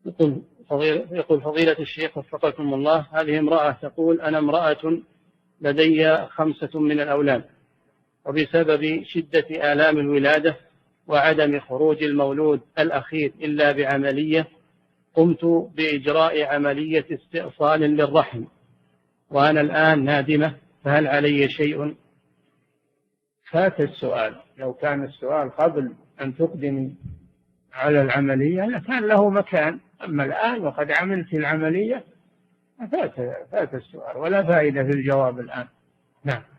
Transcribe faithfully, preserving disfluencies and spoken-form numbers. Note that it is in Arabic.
يقول فضيلة, يقول فضيلة الشيخ وفقكم الله، هذه امرأة تقول: أنا امرأة لدي خمسة من الأولاد، وبسبب شدة آلام الولادة وعدم خروج المولود الأخير إلا بعملية، قمت بإجراء عملية استئصال للرحم، وأنا الآن نادمة، فهل علي شيء؟ فات السؤال. لو كان السؤال قبل أن تقدم على العملية لكان له مكان، أما الآن وقد عملت العملية فات, فات السؤال، ولا فائدة في الجواب الآن. نعم.